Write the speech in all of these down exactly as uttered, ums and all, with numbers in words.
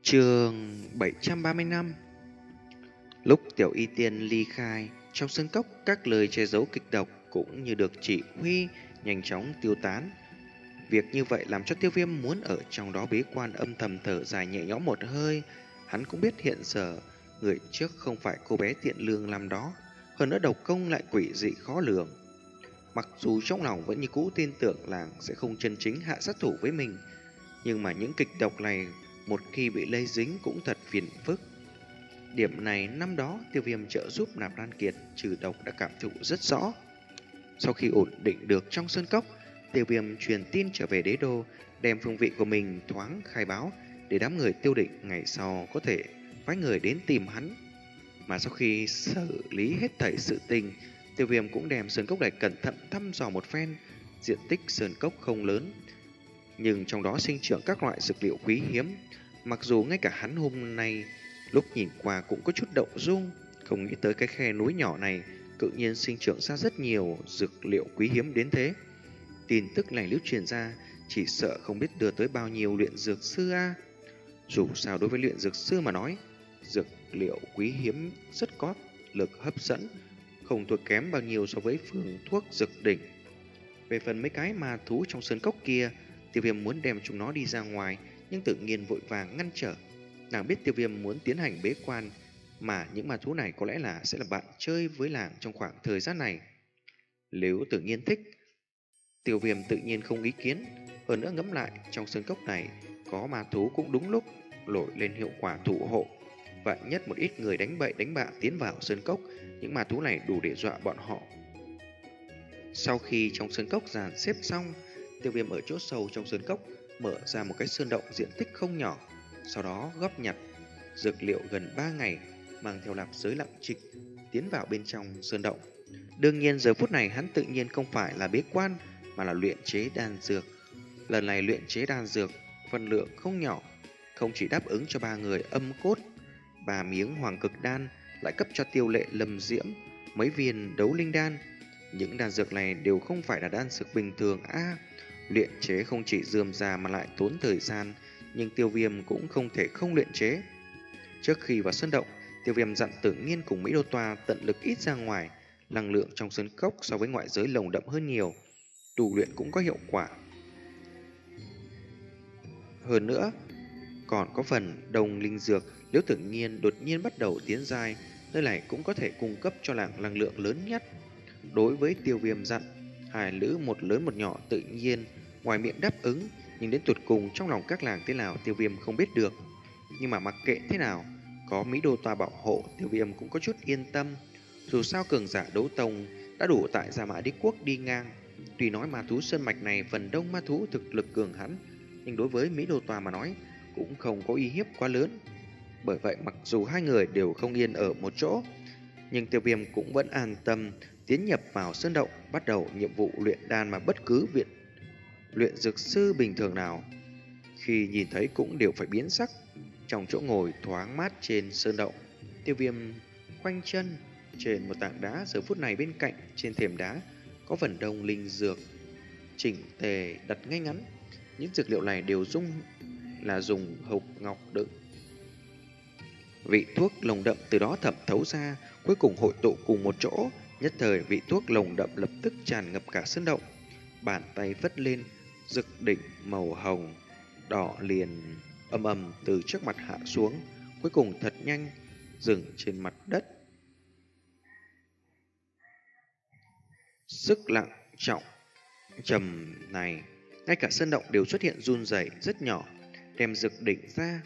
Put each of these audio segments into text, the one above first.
Chương bảy trăm ba mươi lăm. Lúc Tiểu Y Tiên ly khai, trong sơn cốc các lời che giấu kịch độc cũng như được chỉ huy nhanh chóng tiêu tán. Việc như vậy làm cho Tiêu Viêm muốn ở trong đó bế quan âm thầm thở dài nhẹ nhõm một hơi. Hắn cũng biết hiện giờ người trước không phải cô bé tiện lương làm đó, hơn nữa độc công lại quỷ dị khó lường. Mặc dù trong lòng vẫn như cũ tin tưởng làng sẽ không chân chính hạ sát thủ với mình, nhưng mà những kịch độc này một khi bị lây dính cũng thật phiền phức. Điểm này năm đó Tiêu Viêm trợ giúp Nạp Lan Kiệt trừ độc đã cảm thụ rất rõ. Sau khi ổn định được trong sơn cốc, Tiêu Viêm truyền tin trở về đế đô, đem phương vị của mình thoáng khai báo để đám người Tiêu Định ngày sau có thể phái người đến tìm hắn. Mà sau khi xử lý hết thảy sự tình, Tiêu Viêm cũng đem sơn cốc này cẩn thận thăm dò một phen. Diện tích sơn cốc không lớn, nhưng trong đó sinh trưởng các loại dược liệu quý hiếm. Mặc dù ngay cả hắn hôm nay lúc nhìn qua cũng có chút động dung, không nghĩ tới cái khe núi nhỏ này tự nhiên sinh trưởng ra rất nhiều dược liệu quý hiếm đến thế. Tin tức này nếu truyền ra, chỉ sợ không biết đưa tới bao nhiêu luyện dược sư a. Dù sao đối với luyện dược sư mà nói, dược liệu quý hiếm rất có lực hấp dẫn, không thua kém bao nhiêu so với phương thuốc dược đỉnh. Về phần mấy cái ma thú trong sơn cốc kia, Tiêu Viêm muốn đem chúng nó đi ra ngoài, nhưng tự nhiên vội vàng ngăn trở. Nàng biết Tiêu Viêm muốn tiến hành bế quan, mà những ma thú này có lẽ là sẽ là bạn chơi với làng trong khoảng thời gian này. Nếu tự nhiên thích, Tiêu Viêm tự nhiên không ý kiến. Hơn nữa ngẫm lại, trong sơn cốc này có ma thú cũng đúng lúc nổi lên hiệu quả thủ hộ. Vạn nhất một ít người đánh bậy đánh bạ tiến vào sơn cốc, những ma thú này đủ để dọa bọn họ. Sau khi trong sơn cốc dàn xếp xong, Tiêu Viêm ở chỗ sâu trong sơn cốc mở ra một cái sơn động diện tích không nhỏ, sau đó góp nhặt dược liệu gần ba ngày, mang theo lạp giới lặng trịch tiến vào bên trong sơn động. Đương nhiên giờ phút này hắn tự nhiên không phải là bế quan, mà là luyện chế đan dược. Lần này luyện chế đan dược phân lượng không nhỏ, không chỉ đáp ứng cho ba người âm cốt, ba miếng hoàng cực đan, lại cấp cho Tiêu Lệ, Lâm Diễm mấy viên đấu linh đan. Những đan dược này đều không phải là đan dược bình thường a. À, luyện chế không chỉ rườm rà mà lại tốn thời gian, nhưng Tiêu Viêm cũng không thể không luyện chế. Trước khi vào sân động, Tiêu Viêm dặn Tử Nghiên cùng Mỹ Đô Toa tận lực ít ra ngoài, năng lượng trong sơn cốc so với ngoại giới lồng đậm hơn nhiều, tu luyện cũng có hiệu quả. Hơn nữa, còn có phần đồng linh dược, nếu Tử Nghiên đột nhiên bắt đầu tiến giai, nơi này cũng có thể cung cấp cho làng năng lượng lớn nhất. Đối với Tiêu Viêm dặn, hai lữ một lớn một nhỏ tự nhiên ngoài miệng đáp ứng, nhưng đến tuyệt cùng trong lòng các làng thế nào Tiêu Viêm không biết được. Nhưng mà mặc kệ thế nào, có Mỹ Đô Toa bảo hộ, Tiêu Viêm cũng có chút yên tâm. Dù sao cường giả đấu tông đã đủ tại Gia Mã Đế Quốc đi ngang. Tuy nói ma thú sơn mạch này phần đông ma thú thực lực cường hãn, nhưng đối với Mỹ Đô Toa mà nói cũng không có uy hiếp quá lớn. Bởi vậy mặc dù hai người đều không yên ở một chỗ, nhưng Tiêu Viêm cũng vẫn an tâm tiến nhập vào sơn động, bắt đầu nhiệm vụ luyện đan mà bất cứ viện luyện dược sư bình thường nào khi nhìn thấy cũng đều phải biến sắc. Trong chỗ ngồi thoáng mát trên sơn động, Tiêu Viêm khoanh chân trên một tảng đá. Giờ phút này bên cạnh trên thềm đá có phần đông linh dược chỉnh tề đặt ngay ngắn. Những dược liệu này đều dùng là dùng hộp ngọc đựng. Vị thuốc lồng đậm từ đó thẩm thấu ra, cuối cùng hội tụ cùng một chỗ. Nhất thời vị thuốc lồng đậm lập tức tràn ngập cả sơn động. Bàn tay vất lên, dược đỉnh màu hồng đỏ liền âm ầm từ trước mặt hạ xuống, cuối cùng thật nhanh dừng trên mặt đất. Sức lặng trọng trầm này, ngay cả sơn động đều xuất hiện run rẩy rất nhỏ. Đem dược đỉnh ra,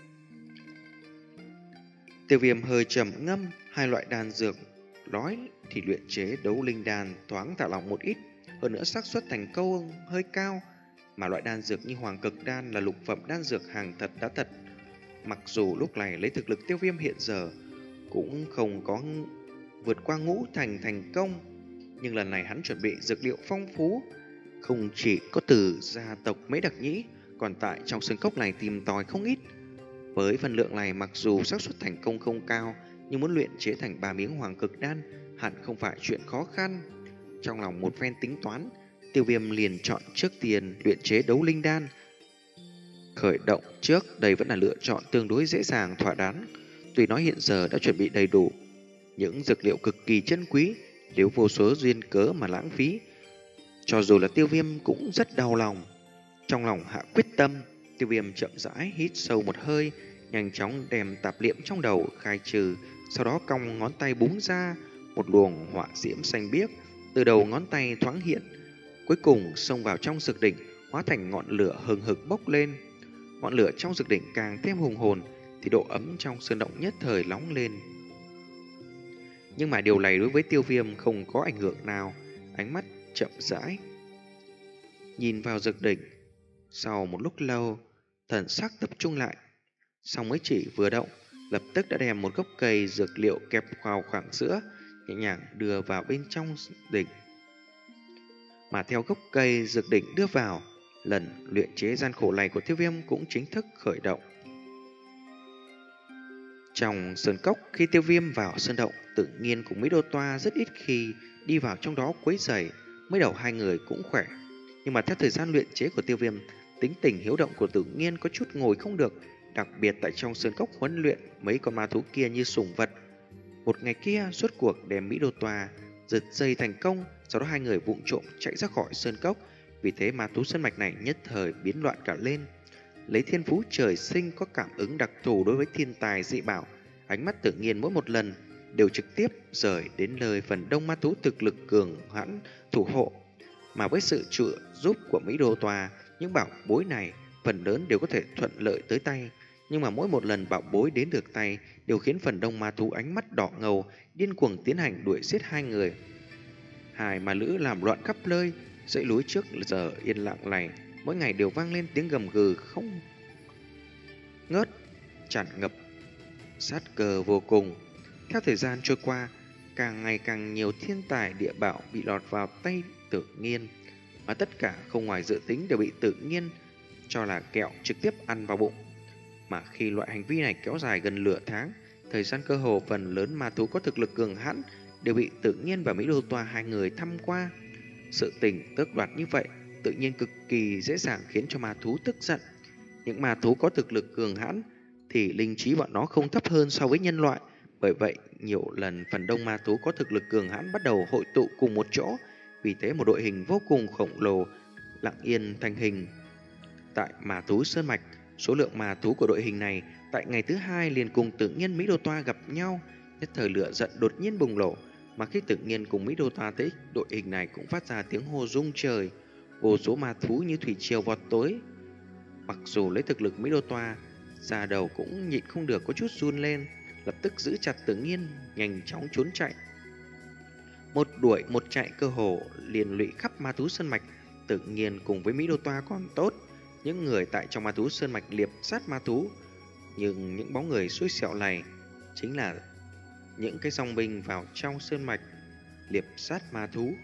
Tiêu Viêm hơi trầm ngâm. Hai loại đan dược nói thì luyện chế đấu linh đan thoáng thả lỏng một ít, hơn nữa xác suất thành công hơi cao. Mà loại đan dược như hoàng cực đan là lục phẩm đan dược hàng thật đã thật. Mặc dù lúc này lấy thực lực Tiêu Viêm hiện giờ cũng không có vượt qua ngũ thành thành công, nhưng lần này hắn chuẩn bị dược liệu phong phú, không chỉ có từ gia tộc mấy đặc nhĩ, còn tại trong sơn cốc này tìm tòi không ít. Với phần lượng này mặc dù xác suất thành công không cao, nhưng muốn luyện chế thành ba miếng hoàng cực đan hẳn không phải chuyện khó khăn. Trong lòng một phen tính toán, Tiêu Viêm liền chọn trước tiên luyện chế đấu linh đan. Khởi động trước đây vẫn là lựa chọn tương đối dễ dàng thỏa đáng. Tuy nói hiện giờ đã chuẩn bị đầy đủ những dược liệu cực kỳ chân quý, nếu vô số duyên cớ mà lãng phí, cho dù là Tiêu Viêm cũng rất đau lòng. Trong lòng hạ quyết tâm, Tiêu Viêm chậm rãi hít sâu một hơi, nhanh chóng đem tạp niệm trong đầu khai trừ, sau đó cong ngón tay búng ra, một luồng hỏa diễm xanh biếc từ đầu ngón tay thoáng hiện, cuối cùng xông vào trong dược đỉnh, hóa thành ngọn lửa hừng hực bốc lên. Ngọn lửa trong dược đỉnh càng thêm hùng hồn, thì độ ấm trong sơn động nhất thời nóng lên. Nhưng mà điều này đối với Tiêu Viêm không có ảnh hưởng nào. Ánh mắt chậm rãi nhìn vào dược đỉnh. Sau một lúc lâu, thần sắc tập trung lại, xong mới chỉ vừa động, lập tức đã đem một gốc cây dược liệu kẹp vào khoảng giữa, nhẹ nhàng đưa vào bên trong đỉnh. Mà theo gốc cây dược đỉnh đưa vào, lần luyện chế gian khổ này của Tiêu Viêm cũng chính thức khởi động. Trong sơn cốc, khi Tiêu Viêm vào sơn động, tự nhiên cùng Mỹ Đô Toa rất ít khi đi vào trong đó quấy rầy. Mới đầu hai người cũng khỏe, nhưng mà theo thời gian luyện chế của Tiêu Viêm, tính tình hiếu động của tự nhiên có chút ngồi không được. Đặc biệt tại trong sơn cốc huấn luyện mấy con ma thú kia như sủng vật. Một ngày kia, suốt cuộc đem Mỹ Đô Toa giật dây thành công, sau đó hai người vụng trộm chạy ra khỏi sơn cốc. Vì thế ma thú sơn mạch này nhất thời biến loạn cả lên. Lấy thiên phú trời sinh có cảm ứng đặc thù đối với thiên tài dị bảo, ánh mắt tự nhiên mỗi một lần đều trực tiếp rời đến nơi phần đông ma thú thực lực cường hãn thủ hộ. Mà với sự trợ giúp của Mỹ Đô Toa, những bảo bối này phần lớn đều có thể thuận lợi tới tay. Nhưng mà mỗi một lần bảo bối đến được tay đều khiến phần đông ma thú ánh mắt đỏ ngầu, điên cuồng tiến hành đuổi giết hai người. Hai ma nữ làm loạn khắp nơi, dãy núi trước giờ yên lặng này mỗi ngày đều vang lên tiếng gầm gừ không ngớt, tràn ngập sát cơ vô cùng. Theo thời gian trôi qua, càng ngày càng nhiều thiên tài địa bảo bị lọt vào tay Tự Nhiên, mà tất cả không ngoài dự tính đều bị Tự Nhiên cho là kẹo trực tiếp ăn vào bụng. Mà khi loại hành vi này kéo dài gần nửa tháng, thời gian cơ hồ phần lớn ma thú có thực lực cường hãn đều bị Tự Nhiên và Mỹ Đô Toa hai người thăm qua. Sự tình tước đoạt như vậy tự nhiên cực kỳ dễ dàng khiến cho ma thú tức giận. Những ma thú có thực lực cường hãn thì linh trí bọn nó không thấp hơn so với nhân loại. Bởi vậy, nhiều lần phần đông ma thú có thực lực cường hãn bắt đầu hội tụ cùng một chỗ. Vì thế một đội hình vô cùng khổng lồ lặng yên thành hình tại ma thú sơn mạch. Số lượng ma thú của đội hình này tại ngày thứ hai liền cùng Tự Nhiên Mỹ Đô Toa gặp nhau. Nhất thời lửa giận đột nhiên bùng nổ. Mà khi Tự Nhiên cùng Mỹ Đô Toa thấy đội hình này cũng phát ra tiếng hô rung trời. Vô số ma thú như thủy triều vọt tối. Mặc dù lấy thực lực Mỹ Đô Toa, da đầu cũng nhịn không được có chút run lên, lập tức giữ chặt Tự Nhiên, nhanh chóng trốn chạy. Một đuổi một chạy cơ hồ liền lụy khắp ma thú sơn mạch. Tự Nhiên cùng với Mỹ Đô Toa còn tốt, những người tại trong ma thú sơn mạch liệp sát ma thú, nhưng những bóng người xui xẻo này chính là những cái dòng binh vào trong sơn mạch liệp sát ma thú.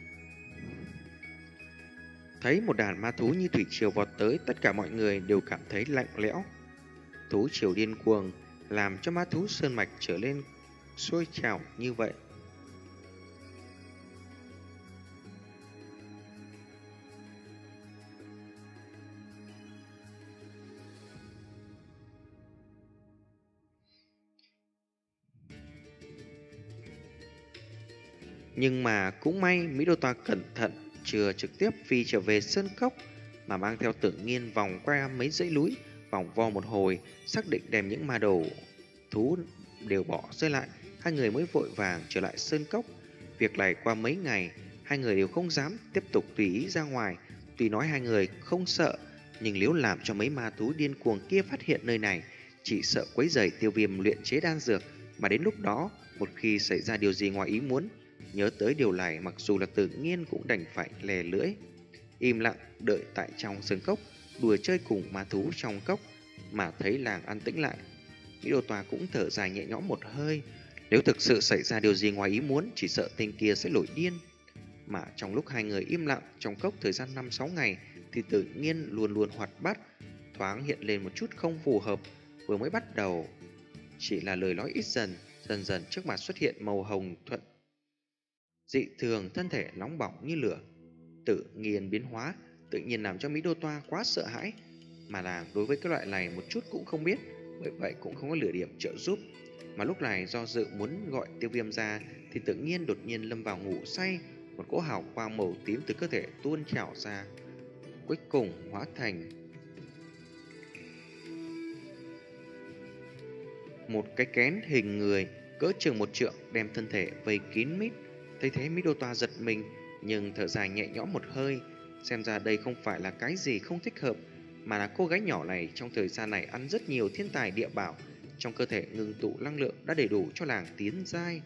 Thấy một đàn ma thú như thủy triều vọt tới, tất cả mọi người đều cảm thấy lạnh lẽo. Thú triều điên cuồng làm cho ma thú sơn mạch trở nên sôi trào như vậy. Nhưng mà cũng may Mỹ Đô Toa cẩn thận, chưa trực tiếp phi trở về sơn cốc, mà mang theo Tự Nhiên vòng qua mấy dãy núi, vòng vo một hồi, xác định đem những ma đầu thú đều bỏ rơi lại. Hai người mới vội vàng trở lại sơn cốc. Việc này qua mấy ngày, hai người đều không dám tiếp tục tùy ý ra ngoài. Tuy nói hai người không sợ, nhưng nếu làm cho mấy ma thú điên cuồng kia phát hiện nơi này, chỉ sợ quấy rầy Tiêu Viêm luyện chế đan dược. Mà đến lúc đó, một khi xảy ra điều gì ngoài ý muốn, nhớ tới điều này, mặc dù là Tự Nhiên cũng đành phải lè lưỡi, im lặng đợi tại trong sơn cốc, đùa chơi cùng ma thú trong cốc. Mà thấy làng an tĩnh lại, Mỹ Đô Toa cũng thở dài nhẹ nhõm một hơi. Nếu thực sự xảy ra điều gì ngoài ý muốn, chỉ sợ tên kia sẽ nổi điên. Mà trong lúc hai người im lặng trong cốc thời gian năm sáu ngày, thì Tự Nhiên luôn luôn hoạt bát, thoáng hiện lên một chút không phù hợp. Vừa mới bắt đầu chỉ là lời nói ít dần, dần dần trước mặt xuất hiện màu hồng thuận dị thường, thân thể nóng bỏng như lửa. Tự Nhiên biến hóa tự nhiên làm cho Mỹ Đô Toa quá sợ hãi. mà làng đối với cái loại này một chút cũng không biết, bởi vậy cũng không có lửa điểm trợ giúp. Mà lúc này do dự muốn gọi Tiêu Viêm ra thì tự nhiên đột nhiên lâm vào ngủ say, một cỗ hào quang màu tím từ cơ thể tuôn trào ra, cuối cùng hóa thành một cái kén hình người cỡ chừng một trượng đem thân thể vây kín mít. Thấy thế Mỹ Đô Toa giật mình nhưng thở dài nhẹ nhõm một hơi, xem ra đây không phải là cái gì không thích hợp, mà là cô gái nhỏ này trong thời gian này ăn rất nhiều thiên tài địa bảo, trong cơ thể ngưng tụ năng lượng đã đầy đủ cho làng tiến giai.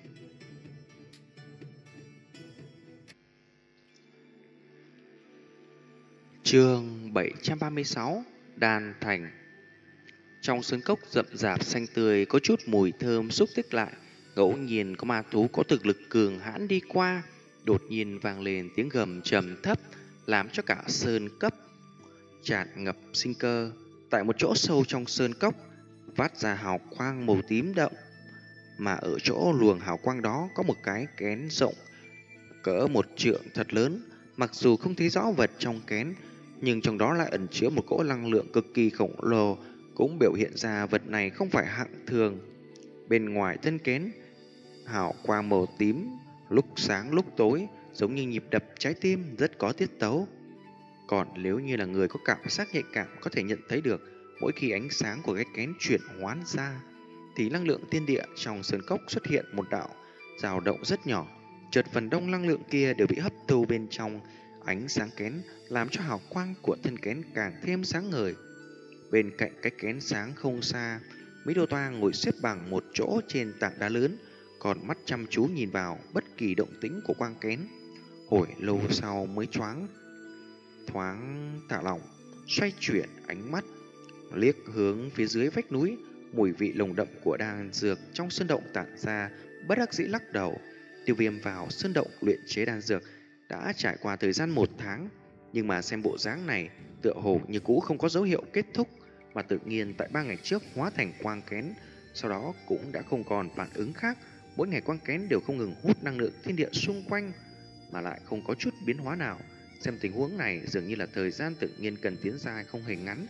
Chương bảy trăm ba mươi sáu: Đan Thành. Trong sơn cốc rậm rạp xanh tươi có chút mùi thơm xúc tích lại, ngẫu nhiên có ma thú có thực lực cường hãn đi qua. Đột nhiên vang lên tiếng gầm trầm thấp, làm cho cả sơn cốc tràn ngập sinh cơ. Tại một chỗ sâu trong sơn cốc phát ra hào quang màu tím đậm, mà ở chỗ luồng hào quang đó có một cái kén rộng cỡ một trượng thật lớn. Mặc dù không thấy rõ vật trong kén, nhưng trong đó lại ẩn chứa một cỗ năng lượng cực kỳ khổng lồ, cũng biểu hiện ra vật này không phải hạng thường. Bên ngoài thân kén, hào quang màu tím lúc sáng lúc tối, giống như nhịp đập trái tim rất có tiết tấu. Còn nếu như là người có cảm giác nhạy cảm có thể nhận thấy được, mỗi khi ánh sáng của cái kén chuyển hoán ra thì năng lượng thiên địa trong sơn cốc xuất hiện một đạo dao động rất nhỏ. Chợt phần đông năng lượng kia đều bị hấp thu bên trong ánh sáng kén, làm cho hào quang của thân kén càng thêm sáng ngời. Bên cạnh cái kén sáng không xa, Mỹ Đô Toa ngồi xếp bằng một chỗ trên tảng đá lớn, còn mắt chăm chú nhìn vào bất kỳ động tĩnh của quang kén. Hồi lâu sau mới choáng thoáng thả lỏng, xoay chuyển ánh mắt, liếc hướng phía dưới vách núi. Mùi vị nồng đậm của đan dược trong sơn động tản ra, bất đắc dĩ lắc đầu. Tiêu Viêm vào sơn động luyện chế đan dược đã trải qua thời gian một tháng, nhưng mà xem bộ dáng này tựa hồ như cũ không có dấu hiệu kết thúc, mà tự nhiên tại ba ngày trước hóa thành quang kén, sau đó cũng đã không còn phản ứng khác. Mỗi ngày quang kén đều không ngừng hút năng lượng thiên địa xung quanh, mà lại không có chút biến hóa nào. Xem tình huống này dường như là thời gian tự nhiên cần tiến dài không hề ngắn.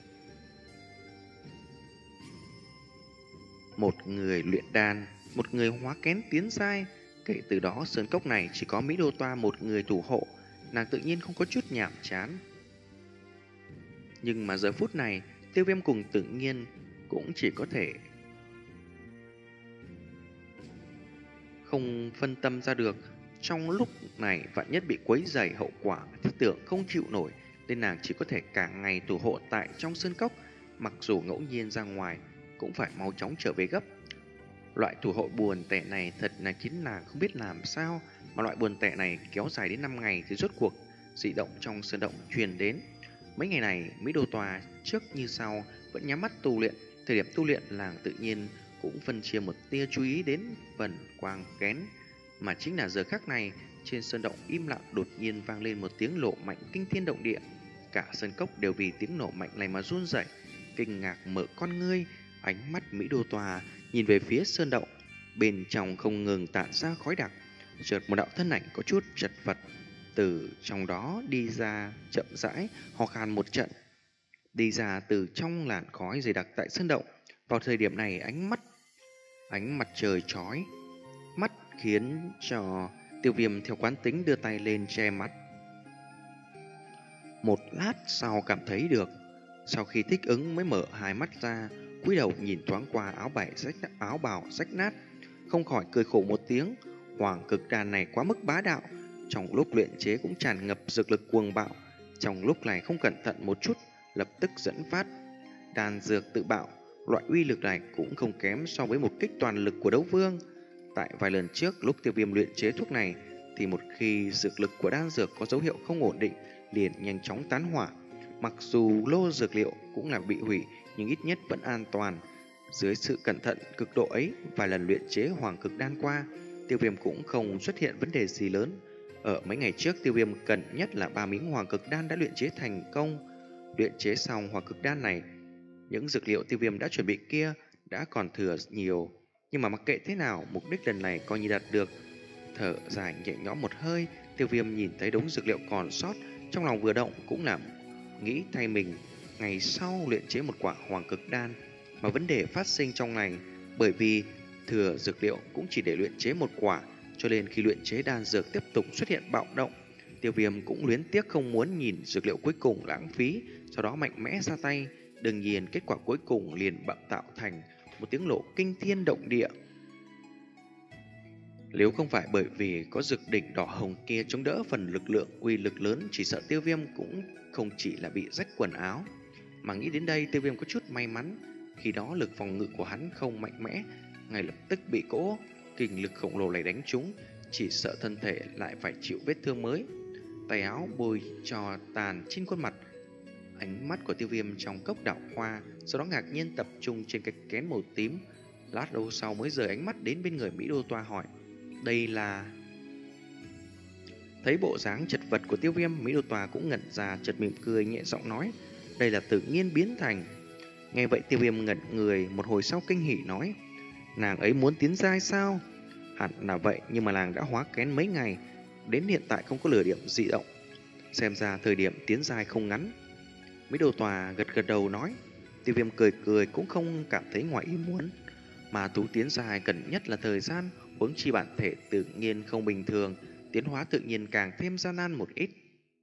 Một người luyện đan, một người hóa kén tiến giai. Kể từ đó sơn cốc này chỉ có Mỹ Đô Toa một người thủ hộ, nàng tự nhiên không có chút nhàm chán. Nhưng mà giờ phút này Tiêu Viêm cùng tự nhiên cũng chỉ có thể không phân tâm ra được. Trong lúc này vạn nhất bị quấy rầy, hậu quả thiết tưởng không chịu nổi, nên nàng chỉ có thể cả ngày thủ hộ tại trong sơn cốc. Mặc dù ngẫu nhiên ra ngoài cũng phải mau chóng trở về gấp. Loại thủ hộ buồn tẻ này thật là khiến nàng không biết làm sao, mà loại buồn tẻ này kéo dài đến năm ngày thì rốt cuộc dị động trong sơn động truyền đến. Mấy ngày này Mỹ Đô Toa trước như sau vẫn nhắm mắt tu luyện. Thời điểm tu luyện làng tự nhiên cũng phân chia một tia chú ý đến phần quang kén, mà chính là giờ khắc này trên sơn động im lặng đột nhiên vang lên một tiếng nổ mạnh kinh thiên động địa. Cả sơn cốc đều vì tiếng nổ mạnh này mà run rẩy, kinh ngạc mở con ngươi. Ánh mắt Mỹ Đô Toa nhìn về phía sơn động, bên trong không ngừng tản ra khói đặc. Chợt một đạo thân ảnh có chút chật vật từ trong đó đi ra, chậm rãi ho khan một trận, đi ra từ trong làn khói dày đặc tại sơn động. Vào thời điểm này ánh mắt ánh mặt trời chói mắt khiến cho Tiêu Viêm theo quán tính đưa tay lên che mắt. Một lát sau cảm thấy được, sau khi thích ứng mới mở hai mắt ra, cúi đầu nhìn thoáng qua áo bày rách áo bào rách nát, không khỏi cười khổ một tiếng. Hoàng cực đan này quá mức bá đạo, trong lúc luyện chế cũng tràn ngập dược lực cuồng bạo, trong lúc này không cẩn thận một chút lập tức dẫn phát đan dược tự bạo. Loại uy lực này cũng không kém so với một kích toàn lực của đấu vương. Tại vài lần trước lúc Tiêu Viêm luyện chế thuốc này thì một khi dược lực của đan dược có dấu hiệu không ổn định liền nhanh chóng tán hỏa. Mặc dù lô dược liệu cũng là bị hủy, nhưng ít nhất vẫn an toàn. Dưới sự cẩn thận cực độ ấy, vài lần luyện chế hoàng cực đan qua, Tiêu Viêm cũng không xuất hiện vấn đề gì lớn. Ở mấy ngày trước, Tiêu Viêm cần nhất là ba miếng hoàng cực đan đã luyện chế thành công. Luyện chế xong hoàng cực đan này, những dược liệu Tiêu Viêm đã chuẩn bị kia đã còn thừa nhiều. Nhưng mà mặc kệ thế nào, mục đích lần này coi như đạt được. Thở dài nhẹ nhõm một hơi, Tiêu Viêm nhìn thấy đống dược liệu còn sót, trong lòng vừa động cũng làm nghĩ thay mình. ngày sau luyện chế một quả hoàng cực đan, mà vấn đề phát sinh trong này bởi vì thừa dược liệu cũng chỉ để luyện chế một quả, cho nên khi luyện chế đan dược tiếp tục xuất hiện bạo động, Tiêu Viêm cũng luyến tiếc không muốn nhìn dược liệu cuối cùng lãng phí, sau đó mạnh mẽ ra tay. Đương nhiên kết quả cuối cùng liền bạo tạo thành một tiếng nổ kinh thiên động địa. Nếu không phải bởi vì có dược đỉnh đỏ hồng kia chống đỡ phần lực lượng uy lực lớn, chỉ sợ Tiêu Viêm cũng không chỉ là bị rách quần áo. Mà nghĩ đến đây, Tiêu Viêm có chút may mắn, khi đó lực phòng ngự của hắn không mạnh mẽ, ngay lập tức bị cỗ kình lực khổng lồ này đánh trúng, chỉ sợ thân thể lại phải chịu vết thương mới. Tay áo bôi trò tàn trên khuôn mặt. Ánh mắt của Tiêu Viêm trong cốc đảo hoa, sau đó ngạc nhiên tập trung trên cái kén màu tím. Lát lâu sau mới rời ánh mắt đến bên người Mỹ Đô Toa hỏi: đây là... Thấy bộ dáng chật vật của Tiêu Viêm, Mỹ Đô Toa cũng ngẩn ra, chợt mỉm cười nhẹ giọng nói: đây là tự nhiên biến thành. Nghe vậy Tiêu Viêm ngẩn người, một hồi sau kinh hỉ nói: nàng ấy muốn tiến giai sao? Hẳn là vậy, nhưng mà nàng đã hóa kén mấy ngày, đến hiện tại không có lửa điểm dị động, xem ra thời điểm tiến giai không ngắn. Mỹ Đô Tòa gật gật đầu nói. Tiêu Viêm cười cười cũng không cảm thấy ngoài ý muốn. Mà thú tiến giai cần nhất là thời gian, huống chi bản thể tự nhiên không bình thường, tiến hóa tự nhiên càng thêm gian nan một ít.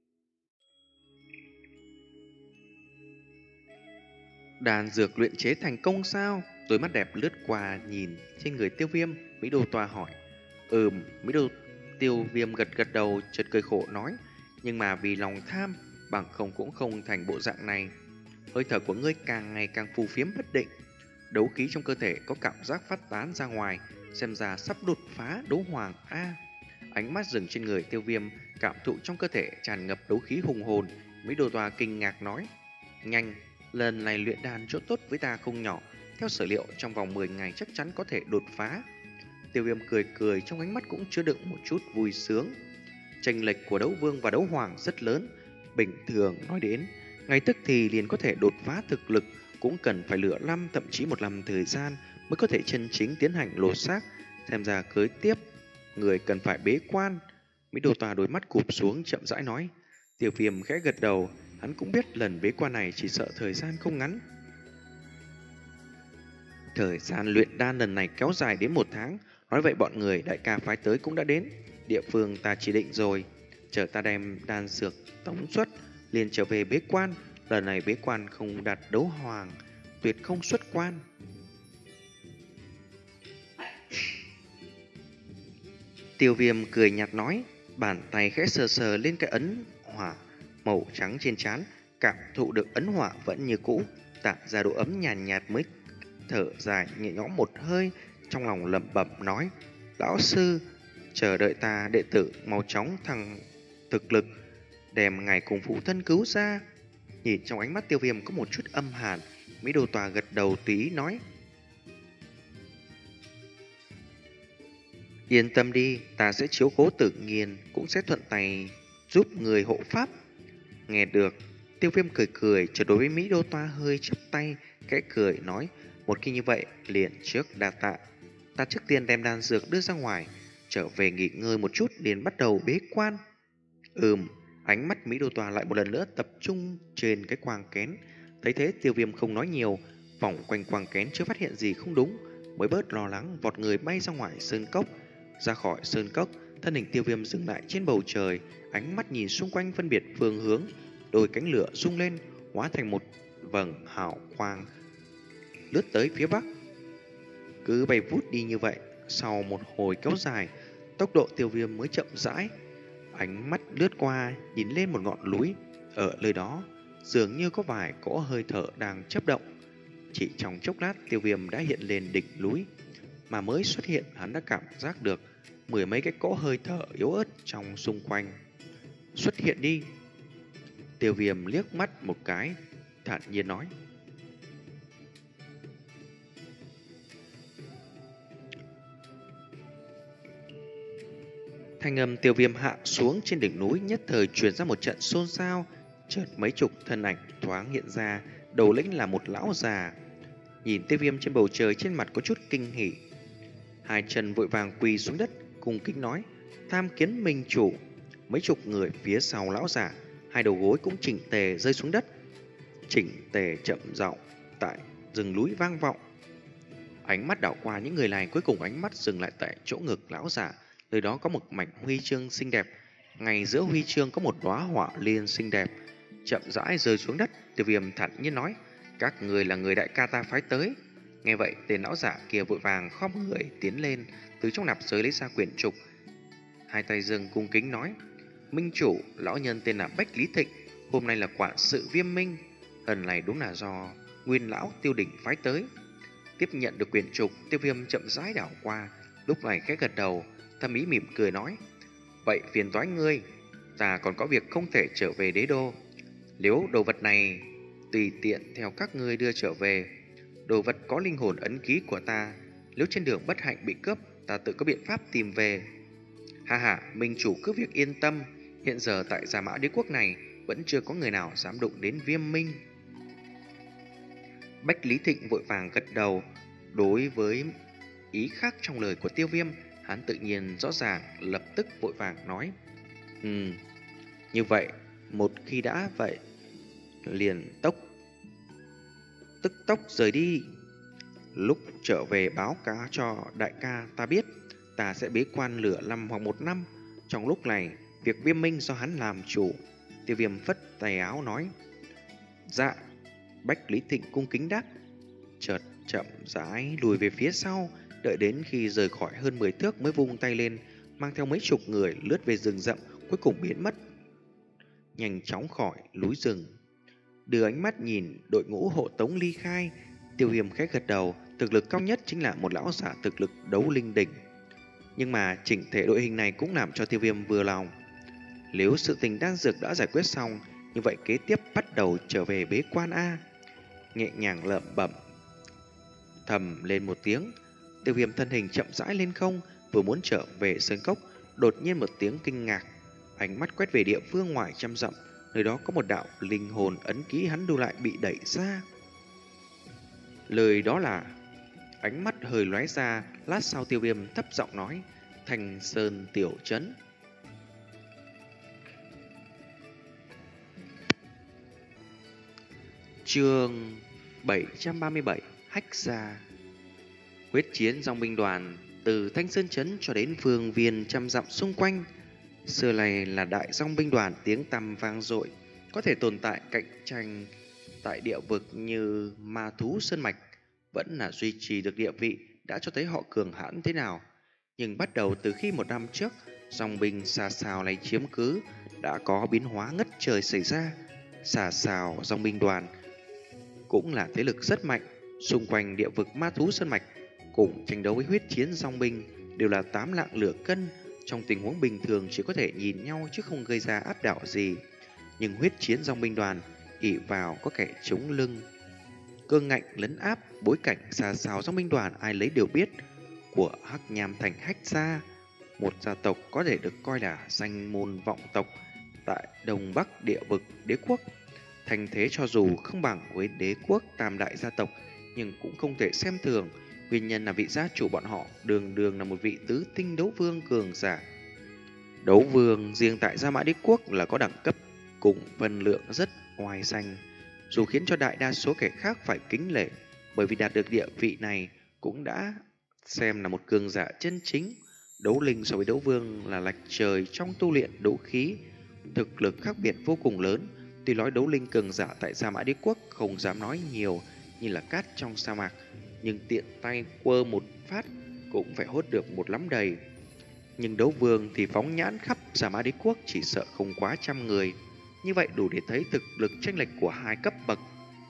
Đàn dược luyện chế thành công sao? Đôi mắt đẹp lướt qua nhìn trên người Tiêu Viêm, Mỹ Đô Tòa hỏi. Ừm, Mỹ Đô Tiêu Viêm gật gật đầu, chợt cười khổ nói: nhưng mà vì lòng tham, bằng không cũng không thành bộ dạng này. Hơi thở của ngươi càng ngày càng phù phiếm bất định, đấu khí trong cơ thể có cảm giác phát tán ra ngoài, xem ra sắp đột phá đấu hoàng a. Ánh mắt dừng trên người Tiêu Viêm, cảm thụ trong cơ thể tràn ngập đấu khí hùng hồn. Mỹ Đô Tòa kinh ngạc nói: nhanh, lần này luyện đan chỗ tốt với ta không nhỏ, theo sở liệu trong vòng mười ngày chắc chắn có thể đột phá. Tiêu Viêm cười cười, trong ánh mắt cũng chứa đựng một chút vui sướng. Chênh lệch của đấu vương và đấu hoàng rất lớn, bình thường nói đến ngay tức thì liền có thể đột phá thực lực, cũng cần phải lựa năm thậm chí một năm thời gian mới có thể chân chính tiến hành lột xác. Xem ra cưới tiếp người cần phải bế quan. Mỹ Đô Tòa đôi mắt cụp xuống chậm rãi nói. Tiêu Viêm khẽ gật đầu, hắn cũng biết lần bế quan này chỉ sợ thời gian không ngắn. Thời gian luyện đan lần này kéo dài đến một tháng. Nói vậy bọn người đại ca phái tới cũng đã đến. Địa phương ta chỉ định rồi, chờ ta đem đan dược tống xuất liền trở về bế quan. Lần này bế quan không đạt đấu hoàng, tuyệt không xuất quan. Tiêu Viêm cười nhạt nói, bàn tay khẽ sờ sờ lên cái ấn hỏa màu trắng trên trán, cảm thụ được ấn hỏa vẫn như cũ, tạo ra độ ấm nhàn nhạt, nhạt mới thở dài nhẹ nhõm một hơi, trong lòng lẩm bẩm nói: lão sư, chờ đợi ta đệ tử mau chóng thăng thực lực, đem ngài cùng phụ thân cứu ra. Nhìn trong ánh mắt Tiêu Viêm có một chút âm hàn, Mỹ Đô Tòa gật đầu tùy ý nói: yên tâm đi, ta sẽ chiếu cố tự nhiên, cũng sẽ thuận tay giúp người hộ pháp. Nghe được, Tiêu Viêm cười cười, chợt đối với Mỹ Đô Tòa hơi chắp tay, kẽ cười nói: một khi như vậy, liền trước đa tạ. Ta trước tiên đem đan dược đưa ra ngoài, trở về nghỉ ngơi một chút, liền bắt đầu bế quan. Ừm, ánh mắt Mỹ Đô Tòa lại một lần nữa tập trung trên cái quang kén. Thấy thế, Tiêu Viêm không nói nhiều, vòng quanh quang kén chưa phát hiện gì không đúng, mới bớt lo lắng, vọt người bay ra ngoài sơn cốc. Ra khỏi sơn cốc, thân hình Tiêu Viêm dừng lại trên bầu trời, ánh mắt nhìn xung quanh phân biệt phương hướng, đôi cánh lửa rung lên, hóa thành một vầng hào quang lướt tới phía bắc. Cứ bay vút đi như vậy, sau một hồi kéo dài, tốc độ Tiêu Viêm mới chậm rãi. Ánh mắt lướt qua, nhìn lên một ngọn núi, ở nơi đó dường như có vài cỗ hơi thở đang chớp động. Chỉ trong chốc lát, Tiêu Viêm đã hiện lên đỉnh núi, mà mới xuất hiện hắn đã cảm giác được mười mấy cái cỗ hơi thở yếu ớt trong xung quanh. Xuất hiện đi. Tiêu Viêm liếc mắt một cái, thản nhiên nói. Thanh âm Tiêu Viêm hạ xuống trên đỉnh núi, nhất thời truyền ra một trận xôn xao. Chợt mấy chục thân ảnh thoáng hiện ra, đầu lĩnh là một lão già. Nhìn Tiêu Viêm trên bầu trời, trên mặt có chút kinh hỉ, hai chân vội vàng quỳ xuống đất, cung kính nói: tham kiến minh chủ. Mấy chục người phía sau lão giả, hai đầu gối cũng chỉnh tề rơi xuống đất. chỉnh tề chậm giọng tại rừng núi vang vọng. Ánh mắt đảo qua những người này, cuối cùng ánh mắt dừng lại tại chỗ ngực lão giả. Nơi đó có một mảnh huy chương xinh đẹp. Ngay giữa huy chương có một đóa hỏa liên xinh đẹp chậm rãi rơi xuống đất. Tiêu Viêm thản nhiên nói: các người là người đại ca ta phái tới. Nghe vậy, tên lão giả kia vội vàng khom người tiến lên, từ trong nạp giới lấy ra quyển trục, hai tay dâng cung kính nói: minh chủ, lão nhân tên là Bách Lý Thịnh, hôm nay là quản sự Viêm Minh. Lần này đúng là do nguyên lão Tiêu Đỉnh phái tới. Tiếp nhận được quyển trục, Tiêu Viêm chậm rãi đảo qua, lúc này khẽ gật đầu, thầm ý mỉm cười nói: vậy phiền toái ngươi, ta còn có việc không thể trở về đế đô. Nếu đồ vật này tùy tiện theo các ngươi đưa trở về, đồ vật có linh hồn ấn ký của ta, nếu trên đường bất hạnh bị cướp, ta tự có biện pháp tìm về. Ha ha, minh chủ cứ việc yên tâm, hiện giờ tại Gia Mã Đế quốc này vẫn chưa có người nào dám đụng đến Viêm Minh. Bách Lý Thịnh vội vàng gật đầu. Đối với ý khác trong lời của Tiêu Viêm, hắn tự nhiên rõ ràng, lập tức vội vàng nói: Ừ, như vậy, một khi đã vậy, liền tốc tức tốc rời đi. Lúc trở về báo cáo cho đại ca ta biết, ta sẽ bế quan lửa năm hoặc một năm. Trong lúc này, việc Viêm Minh do hắn làm chủ. Tiêu Viêm phất tay áo nói: dạ. Bách Lý Thịnh cung kính đáp, chợt chậm rãi lùi về phía sau, đợi đến khi rời khỏi hơn mười thước mới vung tay lên, mang theo mấy chục người lướt về rừng rậm, cuối cùng biến mất nhanh chóng khỏi núi rừng. Đưa ánh mắt nhìn đội ngũ hộ tống ly khai, Tiêu Viêm khẽ gật đầu. Thực lực cao nhất chính là một lão giả thực lực đấu linh đỉnh, nhưng mà chỉnh thể đội hình này cũng làm cho Tiêu Viêm vừa lòng. Nếu sự tình đan dược đã giải quyết xong, như vậy kế tiếp bắt đầu trở về bế quan a. Nhẹ nhàng lẩm bẩm thầm lên một tiếng, Tiêu Viêm thân hình chậm rãi lên không, vừa muốn trở về sơn cốc, đột nhiên một tiếng kinh ngạc, ánh mắt quét về địa phương ngoài trăm dặm, nơi đó có một đạo linh hồn ấn ký hắn lưu lại bị đẩy ra. Lời đó là... Ánh mắt hơi lóe ra, lát sau Tiêu Viêm thấp giọng nói: Thành Sơn tiểu trấn. Chương bảy trăm ba mươi bảy, Hách Gia. Huyết chiến dòng binh đoàn từ Thanh Sơn trấn cho đến phương viên trăm dặm xung quanh, xưa này là đại dòng binh đoàn tiếng tăm vang dội, có thể tồn tại cạnh tranh tại địa vực như Ma Thú Sơn Mạch, vẫn là duy trì được địa vị, đã cho thấy họ cường hãn thế nào. Nhưng bắt đầu từ khi một năm trước dòng binh xà xào này chiếm cứ, đã có biến hóa ngất trời xảy ra. Xà xào dòng binh đoàn cũng là thế lực rất mạnh, xung quanh địa vực Ma Thú Sơn Mạch cùng tranh đấu với huyết chiến dòng binh đều là tám lạng lửa cân, trong tình huống bình thường chỉ có thể nhìn nhau chứ không gây ra áp đảo gì. Nhưng huyết chiến dòng binh đoàn ỷ vào có kẻ chống lưng, cương ngạnh lấn áp, bối cảnh xà xào dòng binh đoàn ai lấy đều biết, của Hắc Nham Thành Hách Gia, một gia tộc có thể được coi là danh môn vọng tộc tại Đông Bắc địa vực đế quốc. Thành thế cho dù không bằng với đế quốc tam đại gia tộc, nhưng cũng không thể xem thường. Nguyên nhân là vị gia chủ bọn họ đường đường là một vị tứ tinh đấu vương cường giả. Đấu vương riêng tại Gia Mã Đế quốc là có đẳng cấp cùng phân lượng rất oai danh, dù khiến cho đại đa số kẻ khác phải kính lệ, bởi vì đạt được địa vị này cũng đã xem là một cường giả chân chính. Đấu linh so với đấu vương là lệch trời trong tu luyện đấu khí, thực lực khác biệt vô cùng lớn. Tuy nói đấu linh cường giả tại Gia Mã Đế quốc không dám nói nhiều như là cát trong sa mạc, nhưng tiện tay quơ một phát cũng phải hốt được một lắm đầy. Nhưng đấu vương thì phóng nhãn khắp Gia Mã Đế quốc chỉ sợ không quá trăm người. Như vậy đủ để thấy thực lực chênh lệch của hai cấp bậc.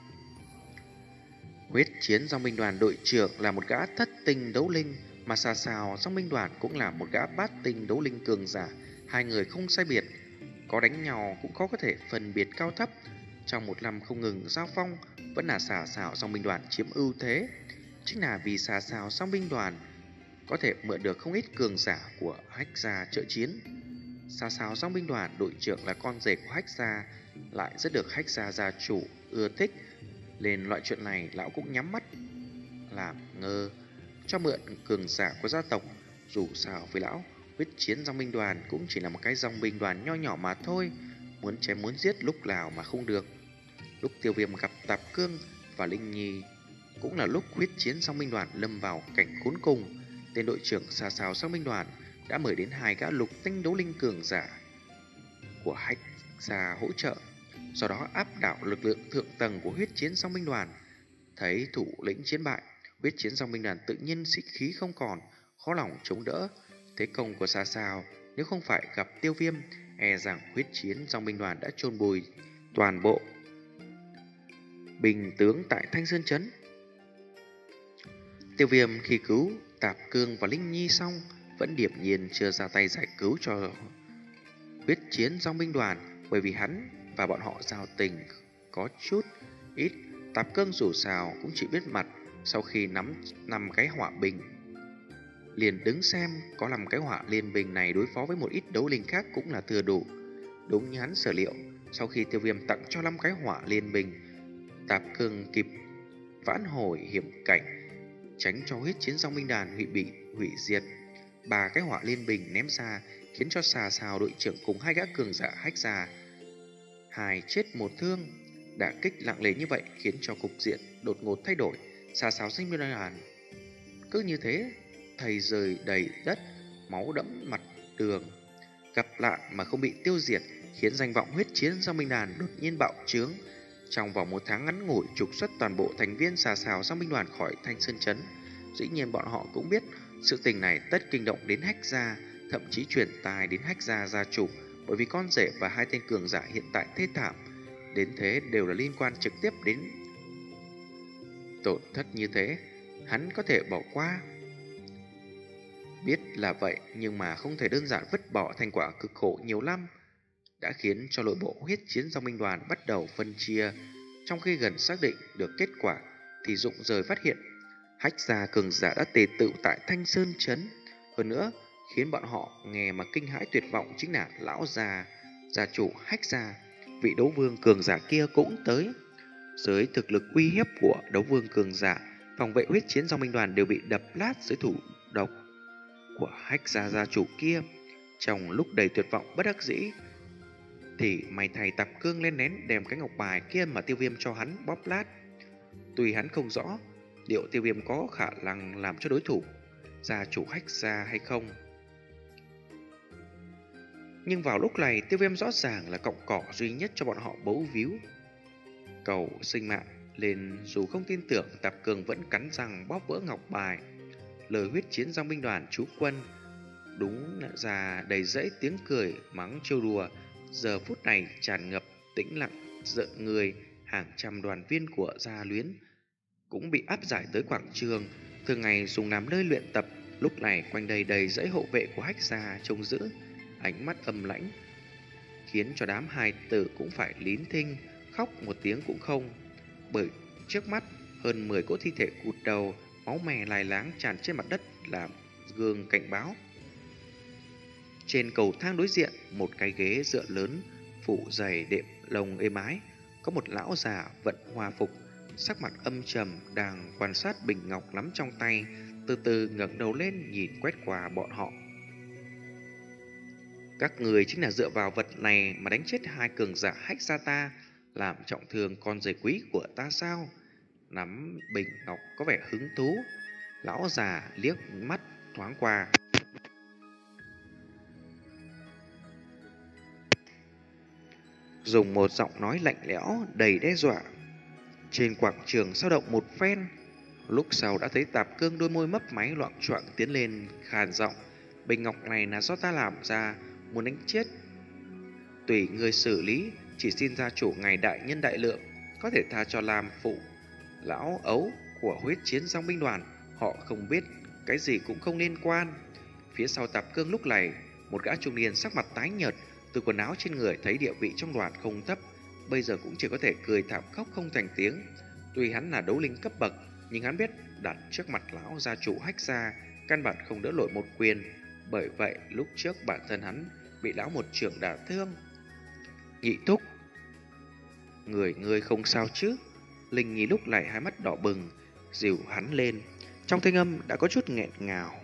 Huyết chiến dòng binh đoàn đội trưởng là một gã thất tinh đấu linh, mà xà xào dòng binh đoàn cũng là một gã bát tinh đấu linh cường giả. Hai người không sai biệt, có đánh nhau cũng khó có thể phân biệt cao thấp. Trong một năm không ngừng giao phong, vẫn là xà xào dòng binh đoàn chiếm ưu thế. Chính là vì xà xào dòng binh đoàn có thể mượn được không ít cường giả của Hách Gia trợ chiến. Xà xào dòng binh đoàn đội trưởng là con rể của Hách Gia, lại rất được Hách Gia gia chủ ưa thích, nên loại chuyện này lão cũng nhắm mắt làm ngơ cho mượn cường giả của gia tộc. Dù sao với lão, huyết chiến dòng binh đoàn cũng chỉ là một cái dòng binh đoàn nho nhỏ mà thôi, muốn chém muốn giết lúc nào mà không được. Lúc Tiêu Viêm gặp Tạp Cương và Linh Nhi cũng là lúc huyết chiến song binh đoàn lâm vào cảnh khốn cùng. Tên đội trưởng xa xào song binh đoàn đã mời đến hai gã lục tinh đấu linh cường giả của Hách Gia hỗ trợ, do đó áp đảo lực lượng thượng tầng của huyết chiến song binh đoàn. Thấy thủ lĩnh chiến bại, huyết chiến song binh đoàn tự nhiên sĩ khí không còn, khó lòng chống đỡ thế công của xa xào. Nếu không phải gặp Tiêu Viêm, e rằng huyết chiến song binh đoàn đã chôn bùi toàn bộ binh tướng tại Thanh Sơn Trấn. Tiêu Viêm khi cứu Tạp Cương và Linh Nhi xong vẫn điềm nhiên chưa ra tay giải cứu cho huyết chiến song binh đoàn, bởi vì hắn và bọn họ giao tình có chút ít. Tạp Cương dù sao cũng chỉ biết mặt, sau khi nắm năm cái hỏa bình liền đứng xem có làm cái hỏa liên bình này đối phó với một ít đấu linh khác cũng là thừa đủ. Đúng như hắn sở liệu, sau khi Tiêu Viêm tặng cho năm cái hỏa liên bình, Tạp Cương kịp vãn hồi hiểm cảnh, tránh cho huyết chiến song binh đoàn bị bị hủy diệt. Ba cái hỏa liên bình ném ra khiến cho xà xào đội trưởng cùng hai gã cường giả Hách Gia hai chết một thương. Đả kích nặng nề như vậy khiến cho cục diện đột ngột thay đổi. Xà xào sinh binh đoàn cứ như thế thầy rời đầy đất, máu đẫm mặt đường. Gặp nạn mà không bị tiêu diệt khiến danh vọng huyết chiến song binh đoàn đột nhiên bạo trướng. Trong vòng một tháng ngắn ngủi trục xuất toàn bộ thành viên xà xào song binh đoàn khỏi Thanh Sơn Trấn. Dĩ nhiên bọn họ cũng biết sự tình này tất kinh động đến Hách Gia, thậm chí truyền tài đến Hách Gia gia chủ, bởi vì con rể và hai tên cường giả hiện tại thê thảm đến thế đều là liên quan trực tiếp đến tổn thất như thế. Hắn có thể bỏ qua, biết là vậy, nhưng mà không thể đơn giản vứt bỏ thành quả cực khổ nhiều năm, đã khiến cho nội bộ huyết chiến song binh đoàn bắt đầu phân chia. Trong khi gần xác định được kết quả thì rụng rời phát hiện Hách Gia cường giả đã tề tựu tại Thanh Sơn Trấn. Hơn nữa khiến bọn họ nghe mà kinh hãi tuyệt vọng chính là lão già gia chủ Hách Gia, vị đấu vương cường giả kia cũng tới. Dưới thực lực uy hiếp của đấu vương cường giả, phòng vệ huyết chiến song binh đoàn đều bị đập lát dưới thủ độc của Hách Gia gia chủ kia. Trong lúc đầy tuyệt vọng bất đắc dĩ thì mày thầy Tạp Cương lên nén đem cái ngọc bài kia mà Tiêu Viêm cho hắn bóp lát. Tuy hắn không rõ liệu Tiêu Viêm có khả năng làm cho đối thủ gia chủ Hách Gia hay không, nhưng vào lúc này Tiêu Viêm rõ ràng là cọng cỏ duy nhất cho bọn họ bấu víu cầu sinh mạng lên. Dù không tin tưởng, Tạp Cương vẫn cắn răng bóp vỡ ngọc bài. Lời huyết chiến song binh đoàn chú quân đúng ra đầy rẫy tiếng cười mắng trêu đùa, giờ phút này tràn ngập tĩnh lặng giận người. Hàng trăm đoàn viên của Gia Luyến cũng bị áp giải tới quảng trường thường ngày dùng làm nơi luyện tập. Lúc này quanh đây đầy dãy hộ vệ của Hách Gia trông giữ, ánh mắt âm lãnh, khiến cho đám hài tử cũng phải lín thinh, khóc một tiếng cũng không. Bởi trước mắt hơn mười cỗ thi thể cụt đầu, máu me lai láng tràn trên mặt đất làm gương cảnh báo. Trên cầu thang đối diện, một cái ghế dựa lớn phủ dày đệm lông êm ái, có một lão già vận hòa phục, sắc mặt âm trầm đang quan sát bình ngọc nắm trong tay, từ từ ngẩng đầu lên nhìn quét qua bọn họ. Các người chính là dựa vào vật này mà đánh chết hai cường giả Hách Gia ta, làm trọng thương con rể quý của ta sao? Nắm bình ngọc có vẻ hứng thú, lão già liếc mắt thoáng qua, dùng một giọng nói lạnh lẽo đầy đe dọa. Trên quảng trường sao động một phen, lúc sau đã thấy Tạp Cương đôi môi mấp máy loạng choạng tiến lên khàn giọng: bình ngọc này là do ta làm ra, muốn đánh chết tùy người xử lý, chỉ xin gia chủ ngài đại nhân đại lượng có thể tha cho làm phụ lão ấu của huyết chiến song binh đoàn. Họ không biết, cái gì cũng không liên quan. Phía sau Tạp Cương lúc này, một gã trung niên sắc mặt tái nhợt, từ quần áo trên người thấy địa vị trong đoàn không thấp, bây giờ cũng chỉ có thể cười thảm khóc không thành tiếng. Tuy hắn là đấu linh cấp bậc, nhưng hắn biết đặt trước mặt lão gia chủ Hách Gia căn bản không đỡ nổi một quyền. Bởi vậy lúc trước bản thân hắn bị lão một trưởng đả thương. Nhị thúc, người người không sao chứ? Linh Nhi lúc này hai mắt đỏ bừng, dìu hắn lên, trong thanh âm đã có chút nghẹn ngào.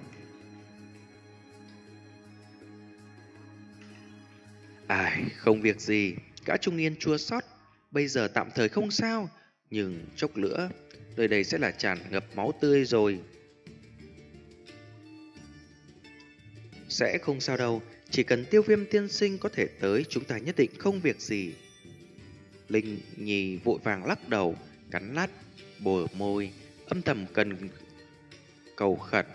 Ai, không việc gì. Gã trung niên chua xót bây giờ tạm thời không sao, nhưng chốc nữa, nơi đây sẽ là tràn ngập máu tươi rồi. Sẽ không sao đâu, chỉ cần Tiêu Viêm tiên sinh có thể tới, chúng ta nhất định không việc gì. Linh Nhi vội vàng lắc đầu, cắn lát, bờ môi, âm thầm cần cầu khẩn.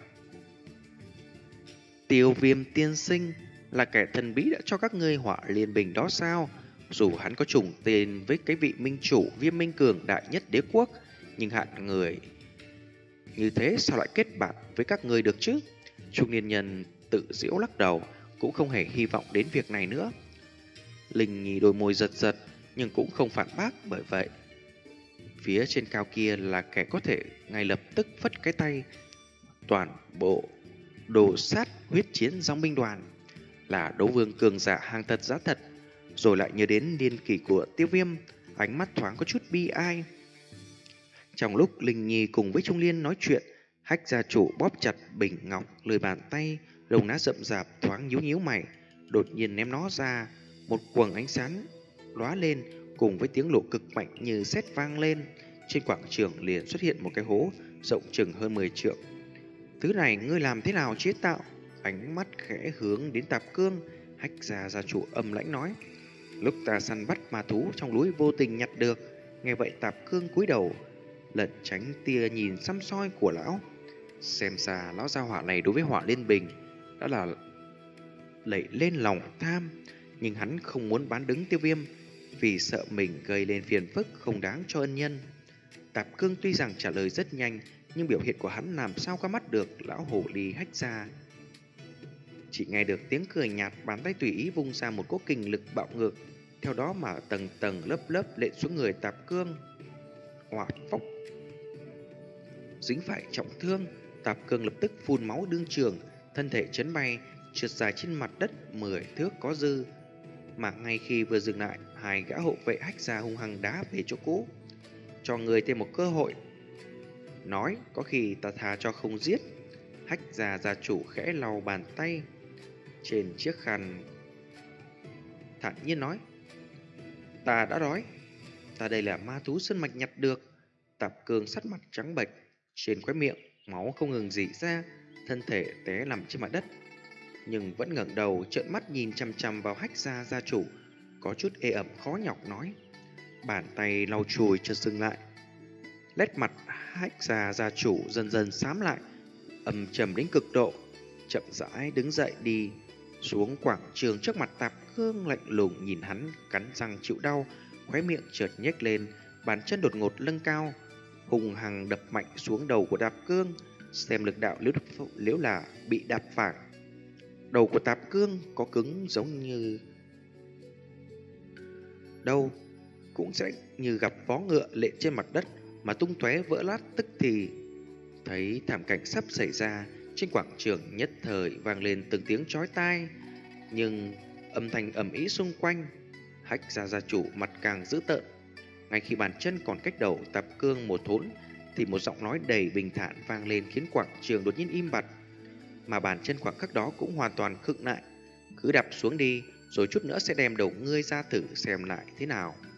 Tiêu Viêm tiên sinh là kẻ thần bí đã cho các ngươi họa liên bình đó sao? Dù hắn có trùng tên với cái vị minh chủ Viêm Minh Cường đại nhất đế quốc, nhưng hạng người như thế sao lại kết bạn với các ngươi được chứ? Trung niên nhân tự giễu lắc đầu, cũng không hề hy vọng đến việc này nữa. Linh Nhi đôi môi giật giật, nhưng cũng không phản bác, bởi vậy phía trên cao kia là kẻ có thể ngay lập tức phất cái tay toàn bộ đồ sát huyết chiến dòng binh đoàn, là đấu vương cường giả hàng thật giá thật. Rồi lại nhớ đến niên kỷ của Tiêu Viêm, ánh mắt thoáng có chút bi ai. Trong lúc Linh Nhi cùng với Trung Liên nói chuyện, Hách gia chủ bóp chặt bình ngọc lười bàn tay, lông lá rậm rạp thoáng nhíu nhíu mày, đột nhiên ném nó ra, một quầng ánh sáng lóa lên, cùng với tiếng nổ cực mạnh như sét vang lên, trên quảng trường liền xuất hiện một cái hố rộng chừng hơn mười trượng. Thứ này ngươi làm thế nào chế tạo? Ánh mắt khẽ hướng đến Tạp Cương, Hách gia gia chủ âm lãnh nói: lúc ta săn bắt ma thú trong núi vô tình nhặt được. Nghe vậy Tạp Cương cúi đầu, lẩn tránh tia nhìn xăm soi của lão. Xem ra lão gia hỏa này đối với hỏa liên bình đã là lẩy lên lòng tham, nhưng hắn không muốn bán đứng Tiêu Viêm, vì sợ mình gây lên phiền phức không đáng cho ân nhân. Tạp Cương tuy rằng trả lời rất nhanh, nhưng biểu hiện của hắn làm sao qua mắt được lão hổ ly Hách gia. Chỉ nghe được tiếng cười nhạt, bàn tay tùy ý vung ra một cỗ kình lực bạo ngược, theo đó mà tầng tầng lớp lớp lệ xuống người Tạp Cương. Oạt phốc, dính phải trọng thương, Tạp Cương lập tức phun máu đương trường, thân thể chấn bay, trượt dài trên mặt đất mười thước có dư. Mà ngay khi vừa dừng lại, hai gã hộ vệ Hách gia hung hăng đá về chỗ cũ. Cho người thêm một cơ hội, nói có khi ta tha cho không giết. Hách gia gia chủ khẽ lau bàn tay trên chiếc khăn, thản nhiên nói: ta đã đói, ta đây là ma thú sơn mạch nhặt được. Tạp Cương sắc mặt trắng bệch, trên khóe miệng máu không ngừng rỉ ra, thân thể té nằm trên mặt đất, nhưng vẫn ngẩng đầu trợn mắt nhìn chằm chằm vào Hách gia gia chủ, có chút ê ẩm khó nhọc nói. Bàn tay lau chùi chợt dừng lại, nét mặt Hách gia gia chủ dần dần xám lại, âm trầm đến cực độ, chậm rãi đứng dậy đi xuống quảng trường trước mặt Tạp Cương, lạnh lùng nhìn hắn, cắn răng chịu đau, khóe miệng chợt nhếch lên, bàn chân đột ngột nâng cao, hùng hằng đập mạnh xuống đầu của Tạp Cương. Xem lực đạo nếu, nếu là bị đạp phải, đầu của Tạp Cương có cứng giống như đâu cũng sẽ như gặp vó ngựa lệ trên mặt đất mà tung tóe vỡ lát tức thì. Thấy thảm cảnh sắp xảy ra, trên quảng trường nhất thời vang lên từng tiếng chói tai, nhưng âm thanh ầm ĩ xung quanh. Hách gia gia chủ mặt càng dữ tợn. Ngay khi bàn chân còn cách đầu Tạp Cương một thốn, thì một giọng nói đầy bình thản vang lên khiến quảng trường đột nhiên im bặt, mà bàn chân khoảng khắc đó cũng hoàn toàn khựng lại. Cứ đạp xuống đi, rồi chút nữa sẽ đem đầu ngươi ra thử xem lại thế nào.